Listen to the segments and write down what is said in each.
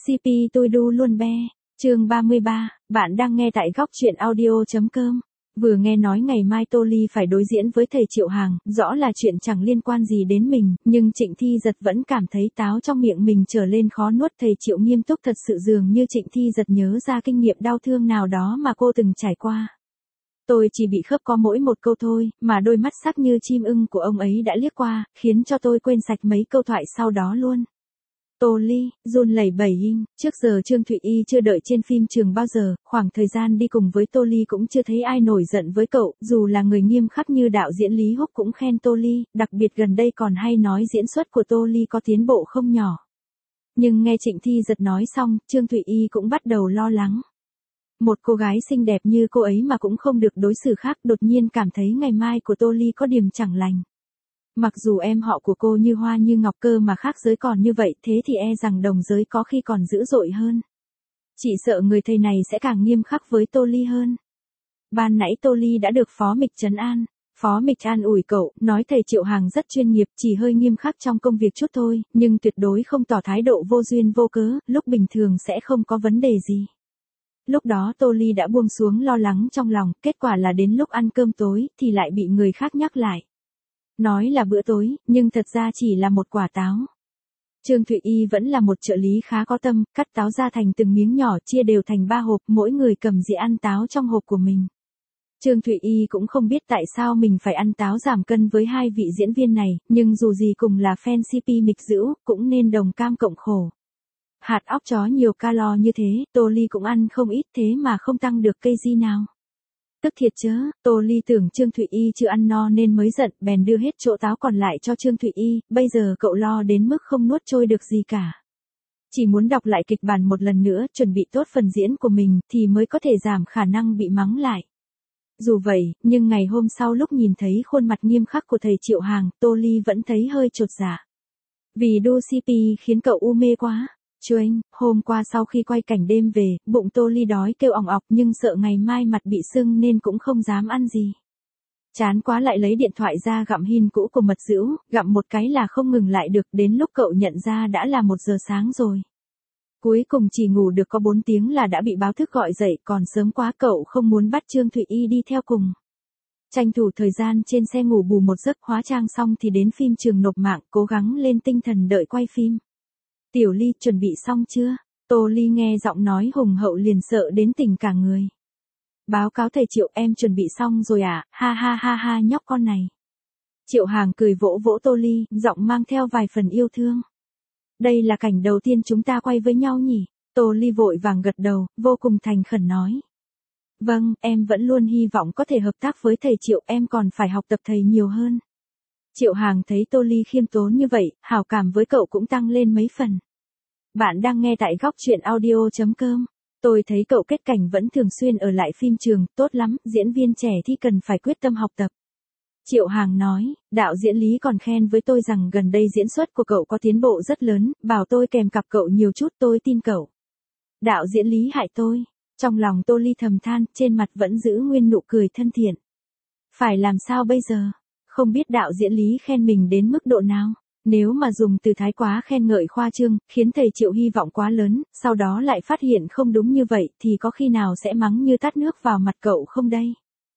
CP tôi đu luôn be. Chương 33, bạn đang nghe tại góc truyện audio.com. Vừa nghe nói ngày mai Tô Ly phải đối diễn với thầy Triệu Hàng, rõ là chuyện chẳng liên quan gì đến mình, nhưng Trịnh Thi Giật vẫn cảm thấy táo trong miệng mình trở lên khó nuốt. Thầy Triệu nghiêm túc thật sự, dường như Trịnh Thi Giật nhớ ra kinh nghiệm đau thương nào đó mà cô từng trải qua. Tôi chỉ bị khớp có mỗi một câu thôi, mà đôi mắt sắc như chim ưng của ông ấy đã liếc qua, khiến cho tôi quên sạch mấy câu thoại sau đó luôn. Tô Ly, run lẩy bẩy in, trước giờ Trương Thụy Y chưa đợi trên phim trường bao giờ, khoảng thời gian đi cùng với Tô Ly cũng chưa thấy ai nổi giận với cậu, dù là người nghiêm khắc như đạo diễn Lý Húc cũng khen Tô Ly, đặc biệt gần đây còn hay nói diễn xuất của Tô Ly có tiến bộ không nhỏ. Nhưng nghe Trịnh Thi Giật nói xong, Trương Thụy Y cũng bắt đầu lo lắng. Một cô gái xinh đẹp như cô ấy mà cũng không được đối xử khác, đột nhiên cảm thấy ngày mai của Tô Ly có điểm chẳng lành. Mặc dù em họ của cô như hoa như ngọc cơ mà khác giới còn như vậy, thế thì e rằng đồng giới có khi còn dữ dội hơn. Chỉ sợ người thầy này sẽ càng nghiêm khắc với Tô Ly hơn. Ban nãy Tô Ly đã được Phó Mịch trấn an. Phó Mịch an ủi cậu, nói thầy Triệu Hàng rất chuyên nghiệp, chỉ hơi nghiêm khắc trong công việc chút thôi, nhưng tuyệt đối không tỏ thái độ vô duyên vô cớ, lúc bình thường sẽ không có vấn đề gì. Lúc đó Tô Ly đã buông xuống lo lắng trong lòng, kết quả là đến lúc ăn cơm tối thì lại bị người khác nhắc lại. Nói là bữa tối, nhưng thật ra chỉ là một quả táo. Trương Thụy Y vẫn là một trợ lý khá có tâm, cắt táo ra thành từng miếng nhỏ, chia đều thành 3 hộp, mỗi người cầm dĩa ăn táo trong hộp của mình. Trương Thụy Y cũng không biết tại sao mình phải ăn táo giảm cân với hai vị diễn viên này, nhưng dù gì cùng là fan CP Mịch Dữ, cũng nên đồng cam cộng khổ. Hạt óc chó nhiều calo như thế, Tô Ly cũng ăn không ít, thế mà không tăng được cây gì nào. Tức thiệt chớ, Tô Ly tưởng Trương Thụy Y chưa ăn no nên mới giận, bèn đưa hết chỗ táo còn lại cho Trương Thụy Y, bây giờ cậu lo đến mức không nuốt trôi được gì cả. Chỉ muốn đọc lại kịch bản một lần nữa, chuẩn bị tốt phần diễn của mình, thì mới có thể giảm khả năng bị mắng lại. Dù vậy, nhưng ngày hôm sau lúc nhìn thấy khuôn mặt nghiêm khắc của thầy Triệu Hàng, Tô Ly vẫn thấy hơi chột dạ. Vì đu CP khiến cậu u mê quá. Chuênh, hôm qua sau khi quay cảnh đêm về, bụng Tô Ly đói kêu ỏng ọc nhưng sợ ngày mai mặt bị sưng nên cũng không dám ăn gì. Chán quá lại lấy điện thoại ra gặm hin cũ của Mật Dữ, gặm một cái là không ngừng lại được, đến lúc cậu nhận ra đã là 1 giờ sáng rồi. Cuối cùng chỉ ngủ được có 4 tiếng là đã bị báo thức gọi dậy, còn sớm quá cậu không muốn bắt Trương Thụy Y đi theo cùng. Tranh thủ thời gian trên xe ngủ bù một giấc, hóa trang xong thì đến phim trường nộp mạng, cố gắng lên tinh thần đợi quay phim. Tiểu Ly, chuẩn bị xong chưa? Tô Ly nghe giọng nói hùng hậu liền sợ đến tỉnh cả người. Báo cáo thầy Triệu, em chuẩn bị xong rồi à, ha ha ha ha nhóc con này. Triệu Hàng cười vỗ vỗ Tô Ly, giọng mang theo vài phần yêu thương. Đây là cảnh đầu tiên chúng ta quay với nhau nhỉ? Tô Ly vội vàng gật đầu, vô cùng thành khẩn nói. Vâng, em vẫn luôn hy vọng có thể hợp tác với thầy Triệu, em còn phải học tập thầy nhiều hơn. Triệu Hàng thấy Tô Ly khiêm tốn như vậy, hảo cảm với cậu cũng tăng lên mấy phần. Bạn đang nghe tại góc truyện audio.com. Tôi thấy cậu kết cảnh vẫn thường xuyên ở lại phim trường, tốt lắm, diễn viên trẻ thì cần phải quyết tâm học tập. Triệu Hàng nói, đạo diễn Lý còn khen với tôi rằng gần đây diễn xuất của cậu có tiến bộ rất lớn, bảo tôi kèm cặp cậu nhiều chút, tôi tin cậu. Đạo diễn Lý hại tôi. Trong lòng Tô Ly thầm than, trên mặt vẫn giữ nguyên nụ cười thân thiện. Phải làm sao bây giờ? Không biết đạo diễn Lý khen mình đến mức độ nào. Nếu mà dùng từ thái quá khen ngợi khoa trương, khiến thầy Triệu hy vọng quá lớn, sau đó lại phát hiện không đúng như vậy, thì có khi nào sẽ mắng như tát nước vào mặt cậu không đây?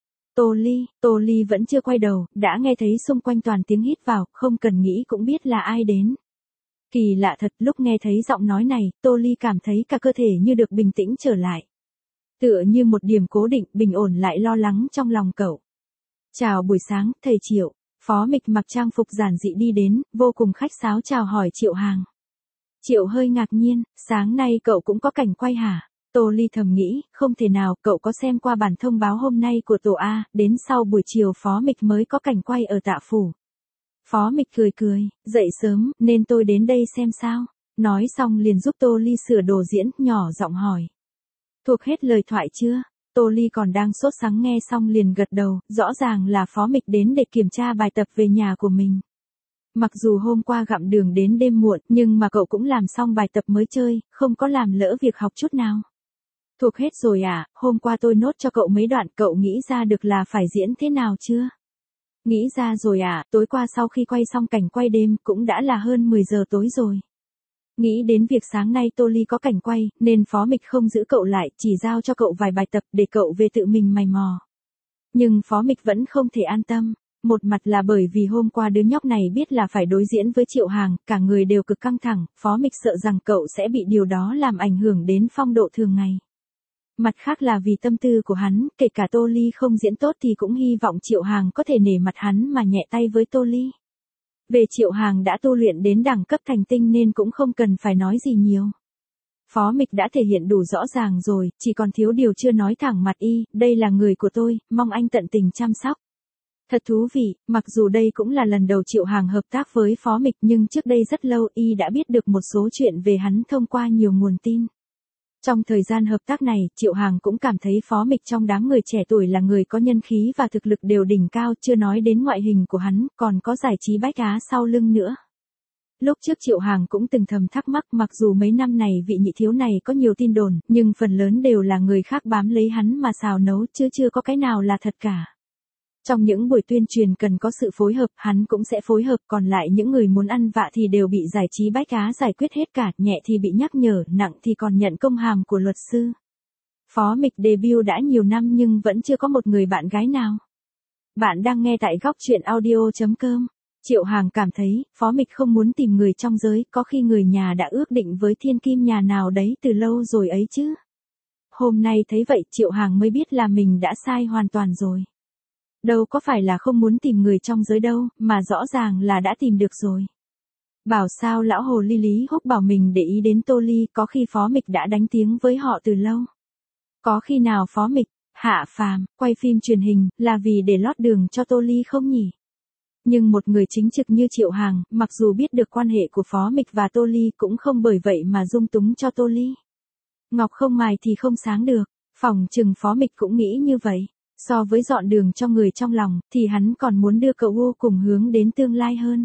Tô Ly vẫn chưa quay đầu, đã nghe thấy xung quanh toàn tiếng hít vào, không cần nghĩ cũng biết là ai đến. Kỳ lạ thật, lúc nghe thấy giọng nói này, Tô Ly cảm thấy cả cơ thể như được bình tĩnh trở lại. Tựa như một điểm cố định, bình ổn lại lo lắng trong lòng cậu. Chào buổi sáng, thầy Triệu. Phó Mịch mặc trang phục giản dị đi đến, vô cùng khách sáo chào hỏi Triệu Hàng. Triệu hơi ngạc nhiên, sáng nay cậu cũng có cảnh quay hả? Tô Ly thầm nghĩ, không thể nào, cậu có xem qua bản thông báo hôm nay của tổ A, đến sau buổi chiều Phó Mịch mới có cảnh quay ở Tạ Phủ. Phó Mịch cười, dậy sớm, nên tôi đến đây xem sao. Nói xong liền giúp Tô Ly sửa đồ diễn, nhỏ giọng hỏi. Thuộc hết lời thoại chưa? Tô Ly còn đang sốt sắng nghe xong liền gật đầu, rõ ràng là Phó Mịch đến để kiểm tra bài tập về nhà của mình. Mặc dù hôm qua gặm đường đến đêm muộn, nhưng mà cậu cũng làm xong bài tập mới chơi, không có làm lỡ việc học chút nào. Thuộc hết rồi à, hôm qua tôi nốt cho cậu mấy đoạn, cậu nghĩ ra được là phải diễn thế nào chưa? Nghĩ ra rồi à, tối qua sau khi quay xong cảnh quay đêm cũng đã là hơn 10 giờ tối rồi. Nghĩ đến việc sáng nay Tô Ly có cảnh quay, nên Phó Mịch không giữ cậu lại, chỉ giao cho cậu vài bài tập để cậu về tự mình mày mò. Nhưng Phó Mịch vẫn không thể an tâm. Một mặt là bởi vì hôm qua đứa nhóc này biết là phải đối diễn với Triệu Hàng, cả người đều cực căng thẳng, Phó Mịch sợ rằng cậu sẽ bị điều đó làm ảnh hưởng đến phong độ thường ngày. Mặt khác là vì tâm tư của hắn, kể cả Tô Ly không diễn tốt thì cũng hy vọng Triệu Hàng có thể nể mặt hắn mà nhẹ tay với Tô Ly. Về Triệu Hàng đã tu luyện đến đẳng cấp thành tinh nên cũng không cần phải nói gì nhiều. Phó Mịch đã thể hiện đủ rõ ràng rồi, chỉ còn thiếu điều chưa nói thẳng mặt y, đây là người của tôi, mong anh tận tình chăm sóc. Thật thú vị, mặc dù đây cũng là lần đầu Triệu Hàng hợp tác với Phó Mịch nhưng trước đây rất lâu y đã biết được một số chuyện về hắn thông qua nhiều nguồn tin. Trong thời gian hợp tác này, Triệu Hàng cũng cảm thấy Phó Mịch trong đám người trẻ tuổi là người có nhân khí và thực lực đều đỉnh cao, chưa nói đến ngoại hình của hắn, còn có giải trí bách á sau lưng nữa. Lúc trước Triệu Hàng cũng từng thầm thắc mắc mặc dù mấy năm này vị nhị thiếu này có nhiều tin đồn, nhưng phần lớn đều là người khác bám lấy hắn mà xào nấu chứ chưa có cái nào là thật cả. Trong những buổi tuyên truyền cần có sự phối hợp, hắn cũng sẽ phối hợp, còn lại những người muốn ăn vạ thì đều bị giải trí bách á giải quyết hết cả, nhẹ thì bị nhắc nhở, nặng thì còn nhận công hàm của luật sư. Phó Mịch debut đã nhiều năm nhưng vẫn chưa có một người bạn gái nào. Bạn đang nghe tại góc truyện audio.com. Triệu Hàng cảm thấy, Phó Mịch không muốn tìm người trong giới, có khi người nhà đã ước định với thiên kim nhà nào đấy từ lâu rồi ấy chứ. Hôm nay thấy vậy Triệu Hàng mới biết là mình đã sai hoàn toàn rồi. Đâu có phải là không muốn tìm người trong giới đâu, mà rõ ràng là đã tìm được rồi. Bảo sao lão hồ ly Lý Húc bảo mình để ý đến Tô Ly, có khi Phó Mịch đã đánh tiếng với họ từ lâu. Có khi nào Phó Mịch, Hạ Phàm, quay phim truyền hình, là vì để lót đường cho Tô Ly không nhỉ? Nhưng một người chính trực như Triệu Hàng, mặc dù biết được quan hệ của Phó Mịch và Tô Ly cũng không bởi vậy mà dung túng cho Tô Ly. Ngọc không mài thì không sáng được, phỏng chừng Phó Mịch cũng nghĩ như vậy. So với dọn đường cho người trong lòng, thì hắn còn muốn đưa cậu vô cùng hướng đến tương lai hơn.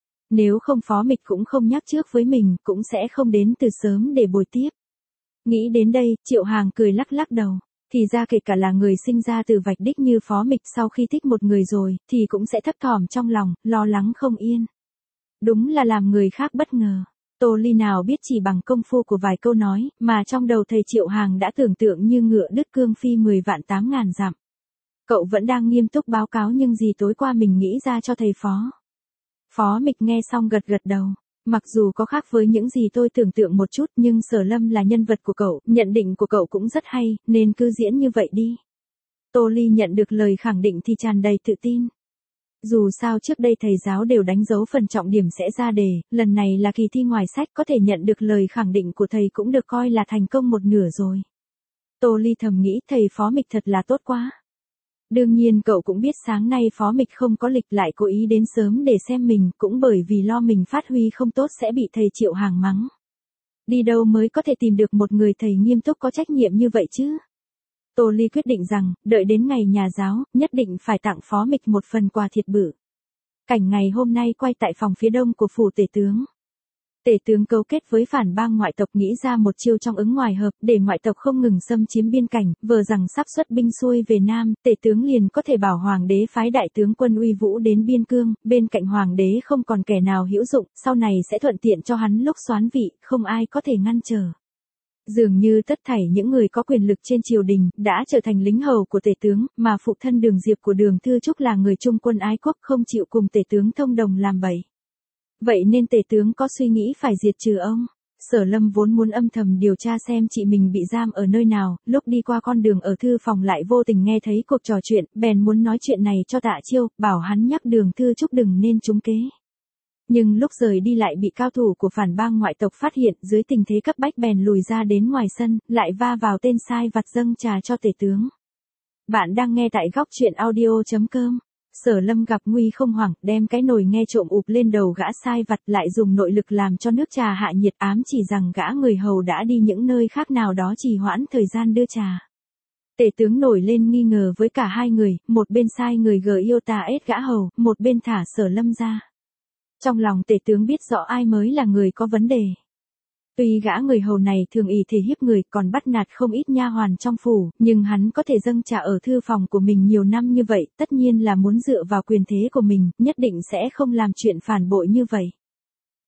Nếu không Phó Mịch cũng không nhắc trước với mình, cũng sẽ không đến từ sớm để bồi tiếp. Nghĩ đến đây, Triệu Hàng cười lắc lắc đầu. Thì ra kể cả là người sinh ra từ vạch đích như Phó Mịch sau khi thích một người rồi, thì cũng sẽ thấp thỏm trong lòng, lo lắng không yên. Đúng là làm người khác bất ngờ. Tô Ly nào biết chỉ bằng công phu của vài câu nói, mà trong đầu thầy Triệu Hàng đã tưởng tượng như ngựa đứt cương phi 10 vạn 8.000 dặm. Cậu vẫn đang nghiêm túc báo cáo nhưng gì tối qua mình nghĩ ra cho thầy Phó. Phó Mịch nghe xong gật gật đầu. Mặc dù có khác với những gì tôi tưởng tượng một chút nhưng Sở Lâm là nhân vật của cậu, nhận định của cậu cũng rất hay, nên cứ diễn như vậy đi. Tô Ly nhận được lời khẳng định thì tràn đầy tự tin. Dù sao trước đây thầy giáo đều đánh dấu phần trọng điểm sẽ ra đề, lần này là kỳ thi ngoài sách có thể nhận được lời khẳng định của thầy cũng được coi là thành công một nửa rồi. Tô Ly thầm nghĩ thầy Phó Mịch thật là tốt quá. Đương nhiên cậu cũng biết sáng nay Phó Mịch không có lịch lại cố ý đến sớm để xem mình, cũng bởi vì lo mình phát huy không tốt sẽ bị thầy Triệu Hàng mắng. Đi đâu mới có thể tìm được một người thầy nghiêm túc có trách nhiệm như vậy chứ? Tô Ly quyết định rằng, đợi đến ngày nhà giáo, nhất định phải tặng Phó Mịch một phần quà thiệt bự. Cảnh ngày hôm nay quay tại phòng phía đông của phủ tể tướng. Tể tướng cấu kết với phản bang ngoại tộc nghĩ ra một chiêu trong ứng ngoài hợp để ngoại tộc không ngừng xâm chiếm biên cảnh, vờ rằng sắp xuất binh xuôi về Nam, tể tướng liền có thể bảo hoàng đế phái đại tướng quân uy vũ đến biên cương, bên cạnh hoàng đế không còn kẻ nào hữu dụng, sau này sẽ thuận tiện cho hắn lúc soán vị, không ai có thể ngăn trở. Dường như tất thảy những người có quyền lực trên triều đình đã trở thành lính hầu của tể tướng, mà phụ thân Đường Diệp của Đường Thư Trúc là người trung quân ái quốc không chịu cùng tể tướng thông đồng làm bậy. Vậy nên tể tướng có suy nghĩ phải diệt trừ ông. Sở Lâm vốn muốn âm thầm điều tra xem chị mình bị giam ở nơi nào, lúc đi qua con đường ở thư phòng lại vô tình nghe thấy cuộc trò chuyện, bèn muốn nói chuyện này cho Tạ Chiêu, bảo hắn nhắc Đường Thư Trúc đừng nên trúng kế. Nhưng lúc rời đi lại bị cao thủ của phản bang ngoại tộc phát hiện, dưới tình thế cấp bách bèn lùi ra đến ngoài sân, lại va vào tên sai vặt dâng trà cho tể tướng. Bạn đang nghe tại góc truyện audio.com. Sở Lâm gặp nguy không hoảng, đem cái nồi nghe trộm ụp lên đầu gã sai vặt, lại dùng nội lực làm cho nước trà hạ nhiệt, ám chỉ rằng gã người hầu đã đi những nơi khác nào đó trì hoãn thời gian đưa trà. Tể tướng nổi lên nghi ngờ với cả hai người, một bên sai người yêu tà ết gã hầu, một bên thả Sở Lâm ra. Trong lòng tể tướng biết rõ ai mới là người có vấn đề. Tuy gã người hầu này thường ỷ thể hiếp người, còn bắt nạt không ít nha hoàn trong phủ, nhưng hắn có thể dâng trà ở thư phòng của mình nhiều năm như vậy, tất nhiên là muốn dựa vào quyền thế của mình, nhất định sẽ không làm chuyện phản bội như vậy.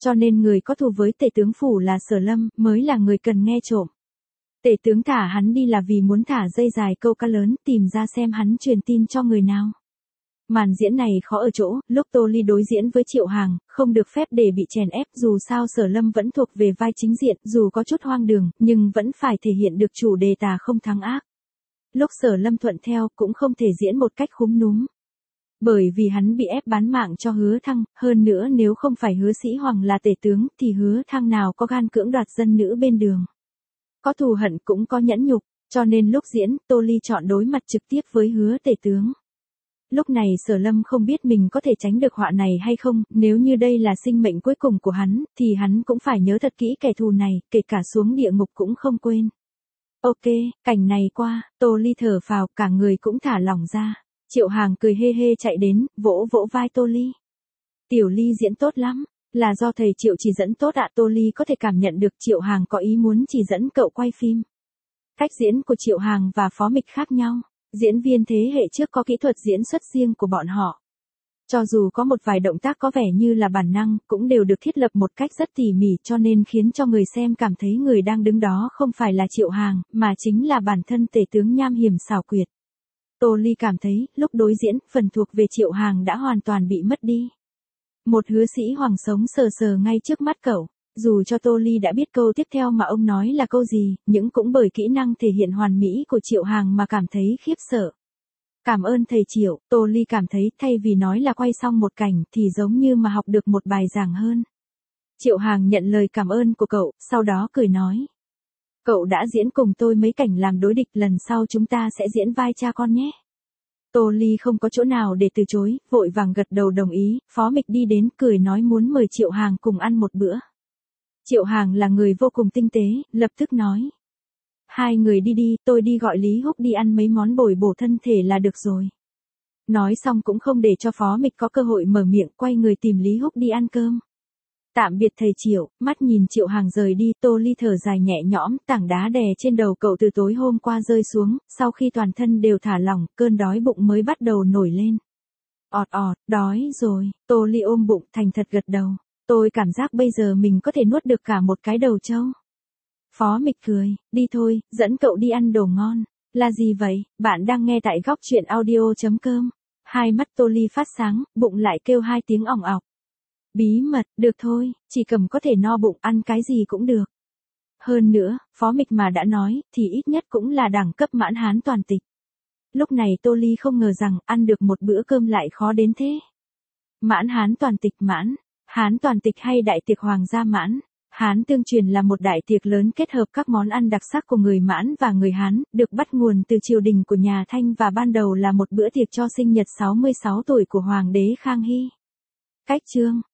Cho nên người có thù với tể tướng phủ là Sở Lâm mới là người cần nghe trộm. Tể tướng thả hắn đi là vì muốn thả dây dài câu cá lớn tìm ra xem hắn truyền tin cho người nào. Màn diễn này khó ở chỗ, lúc Tô Ly đối diễn với Triệu Hàng, không được phép để bị chèn ép, dù sao Sở Lâm vẫn thuộc về vai chính diện, dù có chút hoang đường, nhưng vẫn phải thể hiện được chủ đề tà không thắng ác. Lúc Sở Lâm thuận theo cũng không thể diễn một cách khúm núm. Bởi vì hắn bị ép bán mạng cho Hứa Thăng, hơn nữa nếu không phải Hứa Sĩ Hoàng là tể tướng thì Hứa Thăng nào có gan cưỡng đoạt dân nữ bên đường. Có thù hận cũng có nhẫn nhục, cho nên lúc diễn, Tô Ly chọn đối mặt trực tiếp với Hứa tể tướng. Lúc này Sở Lâm không biết mình có thể tránh được họa này hay không, nếu như đây là sinh mệnh cuối cùng của hắn, thì hắn cũng phải nhớ thật kỹ kẻ thù này, kể cả xuống địa ngục cũng không quên. Ok, cảnh này qua, Tô Ly thở phào, cả người cũng thả lỏng ra. Triệu Hàng cười hê hê chạy đến, vỗ vỗ vai Tô Ly. Tiểu Ly diễn tốt lắm, là do thầy Triệu chỉ dẫn tốt ạ. Tô Ly có thể cảm nhận được Triệu Hàng có ý muốn chỉ dẫn cậu quay phim. Cách diễn của Triệu Hàng và Phó Mịch khác nhau. Diễn viên thế hệ trước có kỹ thuật diễn xuất riêng của bọn họ. Cho dù có một vài động tác có vẻ như là bản năng, cũng đều được thiết lập một cách rất tỉ mỉ cho nên khiến cho người xem cảm thấy người đang đứng đó không phải là Triệu Hàng, mà chính là bản thân tể tướng nham hiểm xảo quyệt. Tô Ly cảm thấy, lúc đối diễn, phần thuộc về Triệu Hàng đã hoàn toàn bị mất đi. Một Hứa Sĩ Hoàng sống sờ sờ ngay trước mắt cậu. Dù cho Tô Ly đã biết câu tiếp theo mà ông nói là câu gì, nhưng cũng bởi kỹ năng thể hiện hoàn mỹ của Triệu Hàng mà cảm thấy khiếp sợ. Cảm ơn thầy Triệu, Tô Ly cảm thấy thay vì nói là quay xong một cảnh thì giống như mà học được một bài giảng hơn. Triệu Hàng nhận lời cảm ơn của cậu, sau đó cười nói. Cậu đã diễn cùng tôi mấy cảnh làm đối địch, lần sau chúng ta sẽ diễn vai cha con nhé. Tô Ly không có chỗ nào để từ chối, vội vàng gật đầu đồng ý. Phó Mịch đi đến cười nói muốn mời Triệu Hàng cùng ăn một bữa. Triệu Hàng là người vô cùng tinh tế, lập tức nói. Hai người đi đi, tôi đi gọi Lý Húc đi ăn mấy món bồi bổ thân thể là được rồi. Nói xong cũng không để cho Phó Mịch có cơ hội mở miệng, quay người tìm Lý Húc đi ăn cơm. Tạm biệt thầy Triệu, mắt nhìn Triệu Hàng rời đi, Tô Ly thở dài nhẹ nhõm, tảng đá đè trên đầu cậu từ tối hôm qua rơi xuống, sau khi toàn thân đều thả lỏng, cơn đói bụng mới bắt đầu nổi lên. Ọt ọt, đói rồi, Tô Ly ôm bụng thành thật gật đầu. Tôi cảm giác bây giờ mình có thể nuốt được cả một cái đầu trâu. Phó Mịch cười, đi thôi, dẫn cậu đi ăn đồ ngon. Là gì vậy? Bạn đang nghe tại góc truyện audio.com. Hai mắt Tô Ly phát sáng, bụng lại kêu hai tiếng ỏng ọc. Bí mật, được thôi, chỉ cần có thể no bụng ăn cái gì cũng được. Hơn nữa, Phó Mịch mà đã nói, thì ít nhất cũng là đẳng cấp mãn hán toàn tịch. Lúc này Tô Ly không ngờ rằng ăn được một bữa cơm lại khó đến thế. Mãn hán toàn tịch mãn. Hán toàn tịch hay đại tiệc hoàng gia mãn. Hán tương truyền là một đại tiệc lớn kết hợp các món ăn đặc sắc của người Mãn và người Hán, được bắt nguồn từ triều đình của nhà Thanh và ban đầu là một bữa tiệc cho sinh nhật 66 tuổi của Hoàng đế Khang Hy. Cách chương